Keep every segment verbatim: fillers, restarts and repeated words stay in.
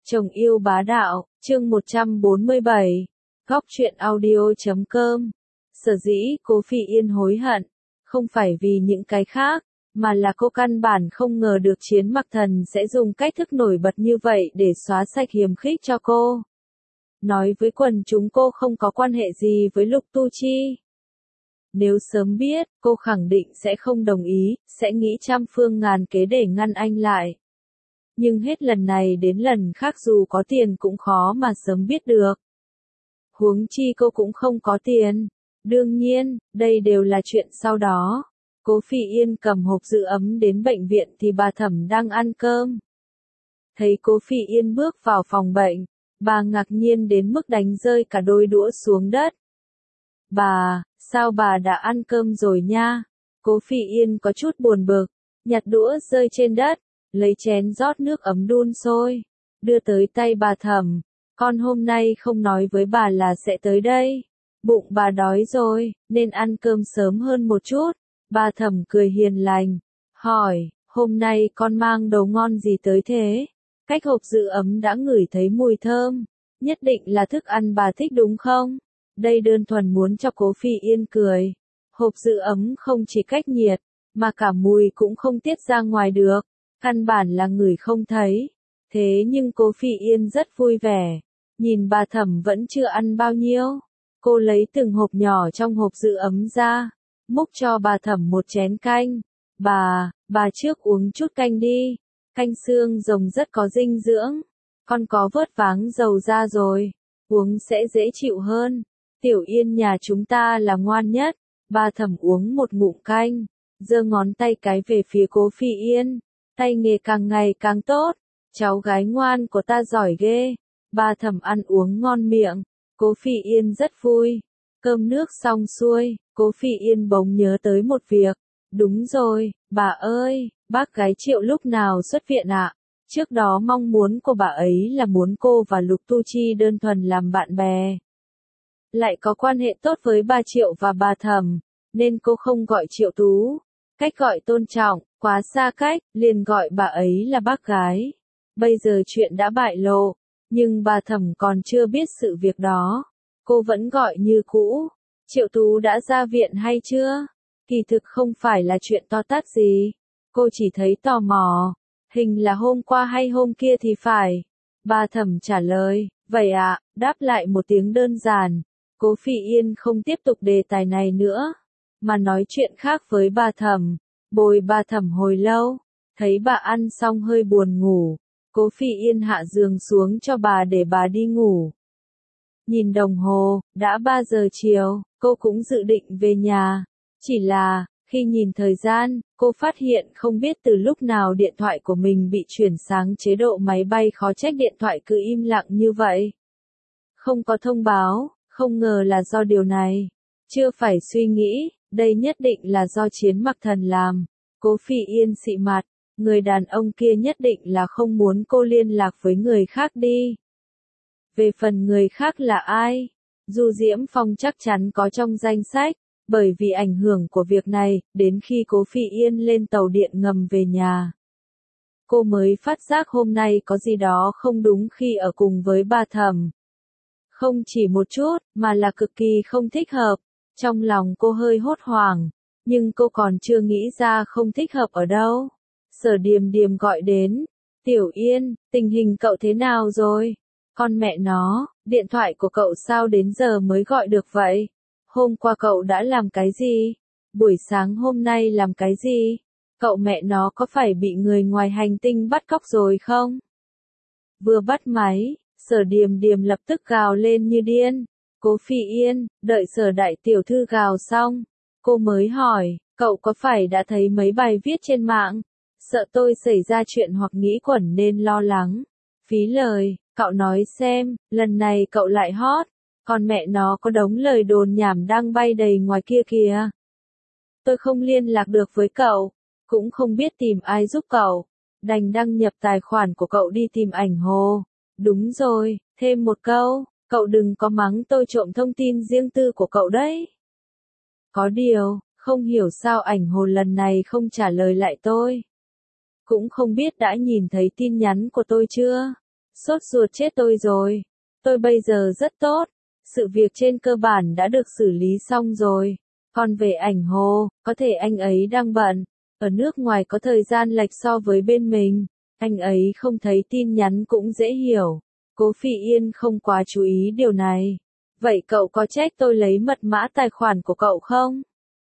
Chồng yêu bá đạo, chương một trăm bốn mươi bảy, góc truyện audio chấm com. Sở dĩ Cố Phi Yên hối hận, không phải vì những cái khác, mà là cô căn bản không ngờ được Chiến Mặc Thần sẽ dùng cách thức nổi bật như vậy để xóa sạch hiềm khích cho cô. Nói với quần chúng cô không có quan hệ gì với Lục Tu Chi. Nếu sớm biết, cô khẳng định sẽ không đồng ý, sẽ nghĩ trăm phương ngàn kế để ngăn anh lại. Nhưng hết lần này đến lần khác dù có tiền cũng khó mà sớm biết được. Huống chi cô cũng không có tiền. Đương nhiên, đây đều là chuyện sau đó. Cố Phi Yên cầm hộp giữ ấm đến bệnh viện thì bà Thẩm đang ăn cơm. Thấy Cố Phi Yên bước vào phòng bệnh, bà ngạc nhiên đến mức đánh rơi cả đôi đũa xuống đất. Bà, sao bà đã ăn cơm rồi nha? Cố Phi Yên có chút buồn bực, nhặt đũa rơi trên đất, lấy chén rót nước ấm đun sôi, đưa tới tay bà Thẩm. Con hôm nay không nói với bà là sẽ tới đây. Bụng bà đói rồi, nên ăn cơm sớm hơn một chút. Bà Thẩm cười hiền lành, hỏi, hôm nay con mang đồ ngon gì tới thế? Cách hộp giữ ấm đã ngửi thấy mùi thơm, nhất định là thức ăn bà thích đúng không? Đây đơn thuần muốn cho Cố Phi Yên cười. Hộp giữ ấm không chỉ cách nhiệt, mà cả mùi cũng không tiết ra ngoài được, căn bản là ngửi không thấy. Thế nhưng Cố Phi Yên rất vui vẻ, nhìn bà Thẩm vẫn chưa ăn bao nhiêu. Cô lấy từng hộp nhỏ trong hộp giữ ấm ra, múc cho bà Thẩm một chén canh. Bà, bà trước uống chút canh đi, canh xương rồng rất có dinh dưỡng, con có vớt váng dầu ra rồi, uống sẽ dễ chịu hơn. Tiểu Yên nhà chúng ta là ngoan nhất. Bà Thẩm uống một ngụm canh, giơ ngón tay cái về phía Cố Phi Yên, tay nghề càng ngày càng tốt, cháu gái ngoan của ta giỏi ghê. Bà Thẩm ăn uống ngon miệng, Cố Phi Yên rất vui. Cơm nước xong xuôi, Cố Phi Yên bỗng nhớ tới một việc. Đúng rồi, bà ơi, bác gái Triệu lúc nào xuất viện ạ? Trước đó mong muốn của bà ấy là muốn cô và Lục Tu Chi đơn thuần làm bạn bè. Lại có quan hệ tốt với bà Triệu và bà Thẩm, nên cô không gọi Triệu Tú. Cách gọi tôn trọng, quá xa cách, liền gọi bà ấy là bác gái. Bây giờ chuyện đã bại lộ, nhưng bà Thẩm còn chưa biết sự việc đó. Cô vẫn gọi như cũ. Triệu Tú đã ra viện hay chưa? Kỳ thực không phải là chuyện to tát gì. Cô chỉ thấy tò mò. Hình là hôm qua hay hôm kia thì phải. Bà Thẩm trả lời, vậy ạ, đáp lại một tiếng đơn giản. Cố Phi Yên không tiếp tục đề tài này nữa, mà nói chuyện khác với bà Thẩm. Bồi bà Thẩm hồi lâu, thấy bà ăn xong hơi buồn ngủ. Cố Phi Yên hạ giường xuống cho bà để bà đi ngủ. Nhìn đồng hồ, đã ba giờ chiều, cô cũng dự định về nhà. Chỉ là, khi nhìn thời gian, cô phát hiện không biết từ lúc nào điện thoại của mình bị chuyển sang chế độ máy bay, khó trách điện thoại cứ im lặng như vậy. Không có thông báo, không ngờ là do điều này. Chưa phải suy nghĩ, đây nhất định là do Chiến Mặc Thần làm. Cố Phi Yên xị mặt, người đàn ông kia nhất định là không muốn cô liên lạc với người khác đi. Về phần người khác là ai? Du Diễm Phong chắc chắn có trong danh sách, bởi vì ảnh hưởng của việc này, đến khi Cố Phi Yên lên tàu điện ngầm về nhà, cô mới phát giác hôm nay có gì đó không đúng khi ở cùng với bà Thẩm. Không chỉ một chút, mà là cực kỳ không thích hợp. Trong lòng cô hơi hốt hoảng, nhưng cô còn chưa nghĩ ra không thích hợp ở đâu. Sở Điềm Điềm gọi đến, Tiểu Yên, tình hình cậu thế nào rồi? Con mẹ nó, điện thoại của cậu sao đến giờ mới gọi được vậy? Hôm qua cậu đã làm cái gì? Buổi sáng hôm nay làm cái gì? Cậu mẹ nó có phải bị người ngoài hành tinh bắt cóc rồi không? Vừa bắt máy, Sở Điềm Điềm lập tức gào lên như điên. Cố Phi Yên, đợi Sở đại tiểu thư gào xong, cô mới hỏi, cậu có phải đã thấy mấy bài viết trên mạng? Sợ tôi xảy ra chuyện hoặc nghĩ quẩn nên lo lắng. Phí lời, cậu nói xem, lần này cậu lại hot, còn mẹ nó có đống lời đồn nhảm đang bay đầy ngoài kia kìa. Tôi không liên lạc được với cậu, cũng không biết tìm ai giúp cậu, đành đăng nhập tài khoản của cậu đi tìm ảnh hồ. Đúng rồi, thêm một câu, cậu đừng có mắng tôi trộm thông tin riêng tư của cậu đấy. Có điều, không hiểu sao ảnh hồ lần này không trả lời lại tôi. Cũng không biết đã nhìn thấy tin nhắn của tôi chưa? Sốt ruột chết tôi rồi. Tôi bây giờ rất tốt. Sự việc trên cơ bản đã được xử lý xong rồi. Còn về ảnh Hồ, có thể anh ấy đang bận. Ở nước ngoài có thời gian lệch so với bên mình. Anh ấy không thấy tin nhắn cũng dễ hiểu. Cố Phỉ Yên không quá chú ý điều này. Vậy cậu có trách tôi lấy mật mã tài khoản của cậu không?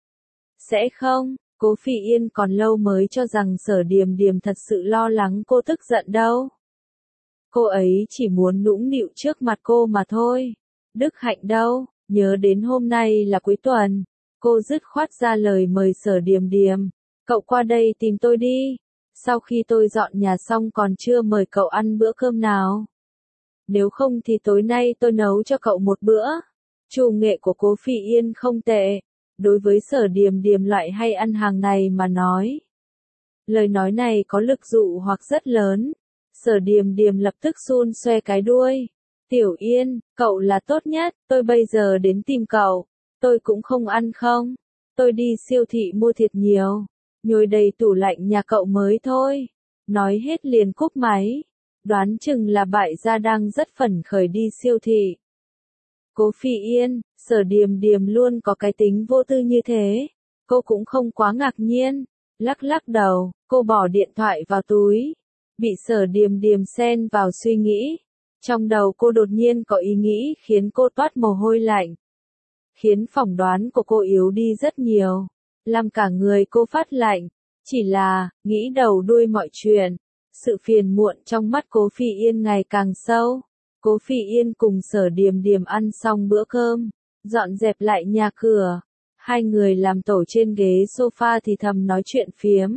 Sẽ không, Cố Phỉ Yên còn lâu mới cho rằng Sở Điềm Điềm thật sự lo lắng cô tức giận đâu. Cô ấy chỉ muốn nũng nịu trước mặt cô mà thôi. Đức Hạnh đâu, nhớ đến hôm nay là cuối tuần. Cô dứt khoát ra lời mời Sở Điềm Điềm. Cậu qua đây tìm tôi đi. Sau khi tôi dọn nhà xong còn chưa mời cậu ăn bữa cơm nào. Nếu không thì tối nay tôi nấu cho cậu một bữa. Chủ nghệ của Cố Phỉ Yên không tệ. Đối với Sở Điềm Điềm loại hay ăn hàng này mà nói. Lời nói này có lực dụ hoặc rất lớn. Sở Điềm Điềm lập tức xun xoe cái đuôi. Tiểu Yên, cậu là tốt nhất, tôi bây giờ đến tìm cậu. Tôi cũng không ăn không. Tôi đi siêu thị mua thiệt nhiều. Nhồi đầy tủ lạnh nhà cậu mới thôi. Nói hết liền cúp máy. Đoán chừng là bại gia đang rất phấn khởi đi siêu thị. Cố Phỉ Yên, Sở Điềm Điềm luôn có cái tính vô tư như thế. Cô cũng không quá ngạc nhiên. Lắc lắc đầu, cô bỏ điện thoại vào túi. Bị Sở Điềm Điềm xen vào suy nghĩ. Trong đầu cô đột nhiên có ý nghĩ khiến cô toát mồ hôi lạnh. Khiến phỏng đoán của cô yếu đi rất nhiều. Làm cả người cô phát lạnh. Chỉ là, nghĩ đầu đuôi mọi chuyện. Sự phiền muộn trong mắt Cố Phỉ Yên ngày càng sâu. Cố Phỉ Yên cùng Sở Điềm Điềm ăn xong bữa cơm. Dọn dẹp lại nhà cửa. Hai người làm tổ trên ghế sofa thì thầm nói chuyện phiếm.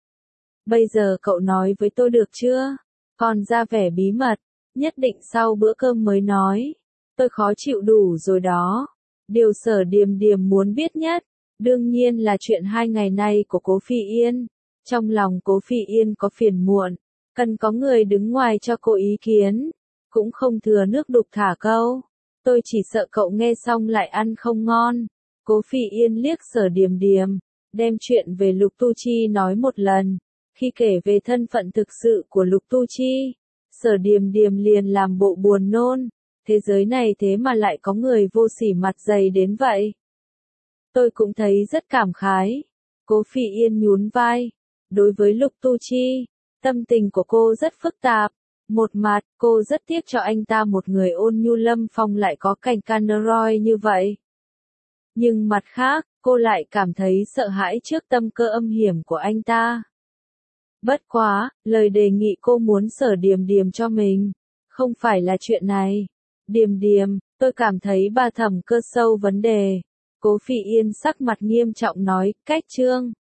Bây giờ cậu nói với tôi được chưa? Còn ra vẻ bí mật. Nhất định sau bữa cơm mới nói. Tôi khó chịu đủ rồi đó. Điều Sở Điềm Điềm muốn biết nhất. Đương nhiên là chuyện hai ngày nay của Cố Phỉ Yên. Trong lòng Cố Phỉ Yên có phiền muộn. Cần có người đứng ngoài cho cô ý kiến. Cũng không thừa nước đục thả câu. Tôi chỉ sợ cậu nghe xong lại ăn không ngon. Cố Phỉ Yên liếc Sở Điềm Điềm. Đem chuyện về Lục Tu Chi nói một lần. Khi kể về thân phận thực sự của Lục Tu Chi. Sở Điềm Điềm liền làm bộ buồn nôn. Thế giới này thế mà lại có người vô sỉ mặt dày đến vậy. Tôi cũng thấy rất cảm khái. Cố Phỉ Yên nhún vai. Đối với Lục Tu Chi, tâm tình của cô rất phức tạp. Một mặt, cô rất tiếc cho anh ta một người ôn nhu lâm phong lại có cảnh Caneroy như vậy. Nhưng mặt khác, cô lại cảm thấy sợ hãi trước tâm cơ âm hiểm của anh ta. Bất quá, lời đề nghị cô muốn Sở Điềm Điềm cho mình. Không phải là chuyện này. Điềm Điềm, tôi cảm thấy bà thẩm cơ sâu vấn đề. Cố Phỉ Yên sắc mặt nghiêm trọng nói, cách chương.